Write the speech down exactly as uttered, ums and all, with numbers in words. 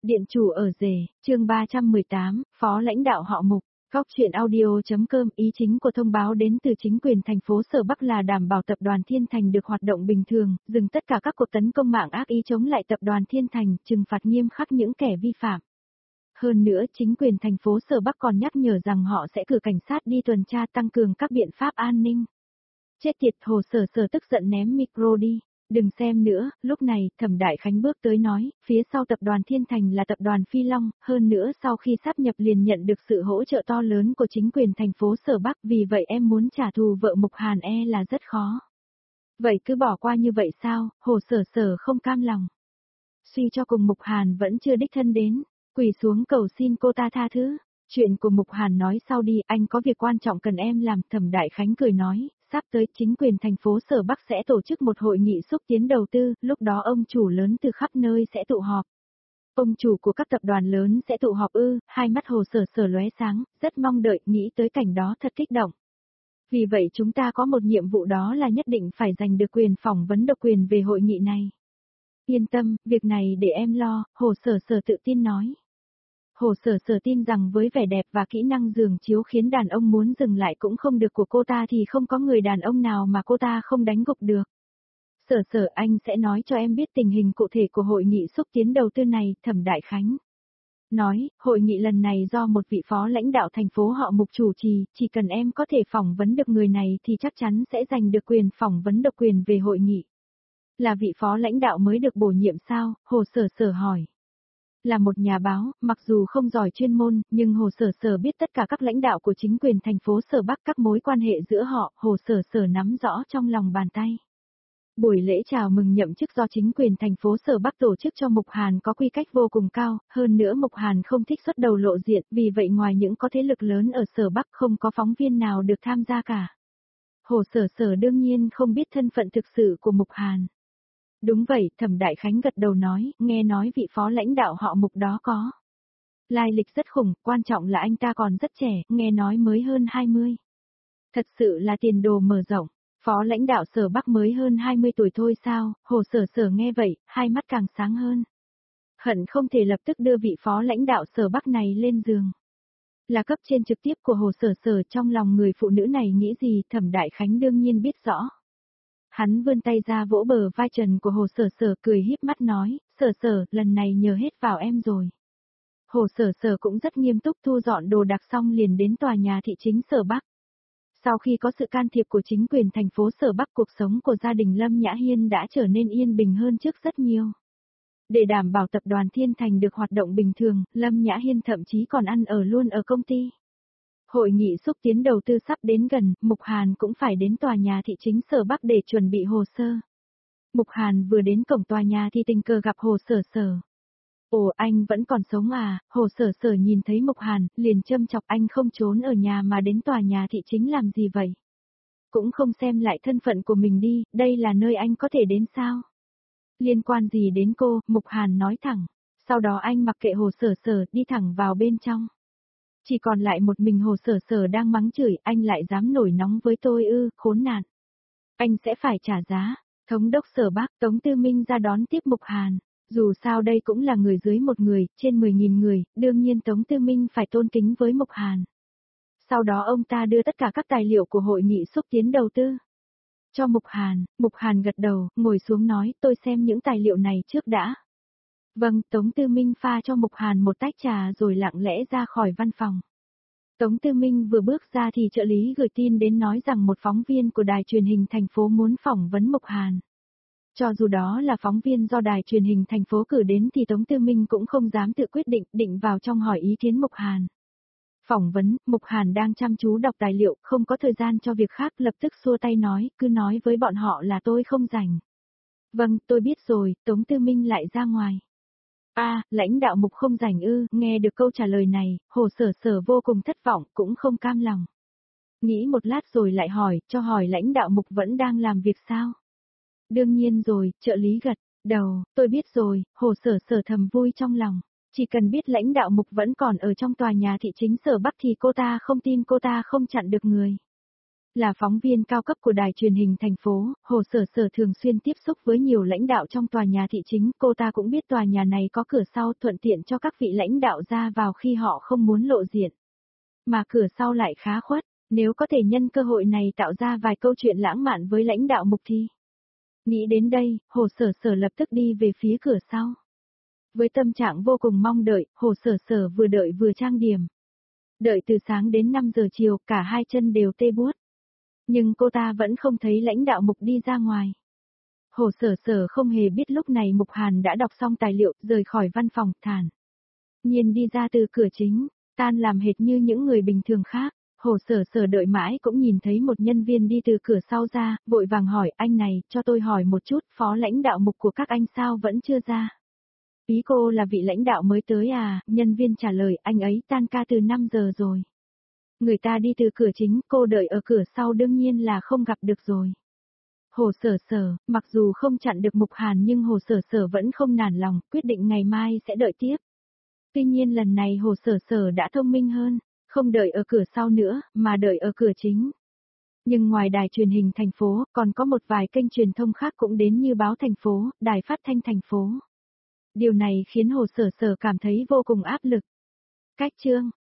Điện chủ ở rể, chương ba trăm mười tám, phó lãnh đạo họ Mục. Góc truyện audio.com. Ý chính của thông báo đến từ chính quyền thành phố Sở Bắc là đảm bảo tập đoàn Thiên Thành được hoạt động bình thường, dừng tất cả các cuộc tấn công mạng ác ý chống lại tập đoàn Thiên Thành, trừng phạt nghiêm khắc những kẻ vi phạm. Hơn nữa, chính quyền thành phố Sở Bắc còn nhắc nhở rằng họ sẽ cử cảnh sát đi tuần tra tăng cường các biện pháp an ninh. Chết tiệt, Hồ Sở Sở tức giận ném micro đi. Đừng xem nữa, lúc này, Thẩm Đại Khánh bước tới nói, phía sau tập đoàn Thiên Thành là tập đoàn Phi Long, hơn nữa sau khi sáp nhập liền nhận được sự hỗ trợ to lớn của chính quyền thành phố Sở Bắc, vì vậy em muốn trả thù vợ Mục Hàn e là rất khó. Vậy cứ bỏ qua như vậy sao? Hồ Sở Sở không cam lòng. Suy cho cùng Mục Hàn vẫn chưa đích thân đến, quỳ xuống cầu xin cô ta tha thứ. Chuyện của Mục Hàn nói sau đi, anh có việc quan trọng cần em làm. Thẩm Đại Khánh cười nói, sắp tới chính quyền thành phố Sở Bắc sẽ tổ chức một hội nghị xúc tiến đầu tư, lúc đó ông chủ lớn từ khắp nơi sẽ tụ họp. Ông chủ của các tập đoàn lớn sẽ tụ họp ư? Hai mắt Hồ Sở Sở lóe sáng, rất mong đợi, nghĩ tới cảnh đó thật kích động. Vì vậy chúng ta có một nhiệm vụ, đó là nhất định phải giành được quyền phỏng vấn độc quyền về hội nghị này. Yên tâm, việc này để em lo, Hồ Sở Sở tự tin nói. Hồ Sở Sở tin rằng với vẻ đẹp và kỹ năng giường chiếu khiến đàn ông muốn dừng lại cũng không được của cô ta thì không có người đàn ông nào mà cô ta không đánh gục được. Sở Sở, anh sẽ nói cho em biết tình hình cụ thể của hội nghị xúc tiến đầu tư này. Thẩm Đại Khánh nói, hội nghị lần này do một vị phó lãnh đạo thành phố họ Mục chủ trì, chỉ cần em có thể phỏng vấn được người này thì chắc chắn sẽ giành được quyền phỏng vấn độc quyền về hội nghị. Là vị phó lãnh đạo mới được bổ nhiệm sao? Hồ Sở Sở hỏi. Là một nhà báo, mặc dù không giỏi chuyên môn, nhưng Hồ Sở Sở biết tất cả các lãnh đạo của chính quyền thành phố Sở Bắc, các mối quan hệ giữa họ, Hồ Sở Sở nắm rõ trong lòng bàn tay. Buổi lễ chào mừng nhậm chức do chính quyền thành phố Sở Bắc tổ chức cho Mục Hàn có quy cách vô cùng cao, hơn nữa Mục Hàn không thích xuất đầu lộ diện, vì vậy ngoài những có thế lực lớn ở Sở Bắc không có phóng viên nào được tham gia cả. Hồ Sở Sở đương nhiên không biết thân phận thực sự của Mục Hàn. Đúng vậy, Thẩm Đại Khánh gật đầu nói, nghe nói vị phó lãnh đạo họ Mục đó có lai lịch rất khủng, quan trọng là anh ta còn rất trẻ, nghe nói mới hơn hai mươi. Thật sự là tiền đồ mở rộng, phó lãnh đạo Sở Bắc mới hơn hai mươi tuổi thôi sao? Hồ Sở Sở nghe vậy, hai mắt càng sáng hơn. Hận không thể lập tức đưa vị phó lãnh đạo Sở Bắc này lên giường. Là cấp trên trực tiếp của Hồ Sở Sở, trong lòng người phụ nữ này nghĩ gì, Thẩm Đại Khánh đương nhiên biết rõ. Hắn vươn tay ra vỗ bờ vai trần của Hồ Sở Sở, cười híp mắt nói, Sở Sở, lần này nhờ hết vào em rồi. Hồ Sở Sở cũng rất nghiêm túc, thu dọn đồ đạc xong liền đến tòa nhà thị chính Sở Bắc. Sau khi có sự can thiệp của chính quyền thành phố Sở Bắc, cuộc sống của gia đình Lâm Nhã Hiên đã trở nên yên bình hơn trước rất nhiều. Để đảm bảo tập đoàn Thiên Thành được hoạt động bình thường, Lâm Nhã Hiên thậm chí còn ăn ở luôn ở công ty. Hội nghị xúc tiến đầu tư sắp đến gần, Mục Hàn cũng phải đến tòa nhà thị chính Sở Bắc để chuẩn bị hồ sơ. Mục Hàn vừa đến cổng tòa nhà thì tình cờ gặp Hồ Sở Sở. Ồ, anh vẫn còn sống à? Hồ Sở Sở nhìn thấy Mục Hàn, liền châm chọc, anh không trốn ở nhà mà đến tòa nhà thị chính làm gì vậy? Cũng không xem lại thân phận của mình đi, đây là nơi anh có thể đến sao? Liên quan gì đến cô? Mục Hàn nói thẳng. Sau đó anh mặc kệ Hồ Sở Sở, đi thẳng vào bên trong. Chỉ còn lại một mình Hồ Sở Sở đang mắng chửi, anh lại dám nổi nóng với tôi ư? Khốn nạn. Anh sẽ phải trả giá. Thống đốc Sở Bắc, Tống Tư Minh ra đón tiếp Mục Hàn. Dù sao đây cũng là người dưới một người, trên mười nghìn người, đương nhiên Tống Tư Minh phải tôn kính với Mục Hàn. Sau đó ông ta đưa tất cả các tài liệu của hội nghị xúc tiến đầu tư cho Mục Hàn. Mục Hàn gật đầu, ngồi xuống nói, tôi xem những tài liệu này trước đã. Vâng, Tống Tư Minh pha cho Mục Hàn một tách trà rồi lặng lẽ ra khỏi văn phòng. Tống Tư Minh vừa bước ra thì trợ lý gửi tin đến nói rằng một phóng viên của đài truyền hình thành phố muốn phỏng vấn Mục Hàn. Cho dù đó là phóng viên do đài truyền hình thành phố cử đến thì Tống Tư Minh cũng không dám tự quyết định, định vào trong hỏi ý kiến Mục Hàn. Phỏng vấn, Mục Hàn đang chăm chú đọc tài liệu, không có thời gian cho việc khác, lập tức xua tay nói, cứ nói với bọn họ là tôi không rảnh. Vâng, tôi biết rồi, Tống Tư Minh lại ra ngoài. A, à, lãnh đạo Mục không rảnh ư? Nghe được câu trả lời này, Hồ Sở Sở vô cùng thất vọng, cũng không cam lòng. Nghĩ một lát rồi lại hỏi, cho hỏi lãnh đạo Mục vẫn đang làm việc sao? Đương nhiên rồi, trợ lý gật đầu, tôi biết rồi. Hồ Sở Sở thầm vui trong lòng. Chỉ cần biết lãnh đạo Mục vẫn còn ở trong tòa nhà thị chính Sở Bắc thì cô ta không tin cô ta không chặn được người. Là phóng viên cao cấp của đài truyền hình thành phố, Hồ Sở Sở thường xuyên tiếp xúc với nhiều lãnh đạo trong tòa nhà thị chính, cô ta cũng biết tòa nhà này có cửa sau thuận tiện cho các vị lãnh đạo ra vào khi họ không muốn lộ diện. Mà cửa sau lại khá khuất, nếu có thể nhân cơ hội này tạo ra vài câu chuyện lãng mạn với lãnh đạo Mục thì. Nghĩ đến đây, Hồ Sở Sở lập tức đi về phía cửa sau. Với tâm trạng vô cùng mong đợi, Hồ Sở Sở vừa đợi vừa trang điểm. Đợi từ sáng đến năm giờ chiều, cả hai chân đều tê buốt. Nhưng cô ta vẫn không thấy lãnh đạo Mục đi ra ngoài. Hồ Sở Sở không hề biết lúc này Mục Hàn đã đọc xong tài liệu, rời khỏi văn phòng, thản nhiên đi ra từ cửa chính, tan làm hệt như những người bình thường khác. Hồ Sở Sở đợi mãi cũng nhìn thấy một nhân viên đi từ cửa sau ra, vội vàng hỏi, anh này, cho tôi hỏi một chút, phó lãnh đạo Mục của các anh sao vẫn chưa ra? Ý cô là vị lãnh đạo mới tới à? Nhân viên trả lời, anh ấy tan ca từ năm giờ rồi. Người ta đi từ cửa chính, cô đợi ở cửa sau đương nhiên là không gặp được rồi. Hồ Sở Sở, mặc dù không chặn được Mục Hàn nhưng Hồ Sở Sở vẫn không nản lòng, quyết định ngày mai sẽ đợi tiếp. Tuy nhiên lần này Hồ Sở Sở đã thông minh hơn, không đợi ở cửa sau nữa, mà đợi ở cửa chính. Nhưng ngoài đài truyền hình thành phố, còn có một vài kênh truyền thông khác cũng đến như báo thành phố, đài phát thanh thành phố. Điều này khiến Hồ Sở Sở cảm thấy vô cùng áp lực. Cách chương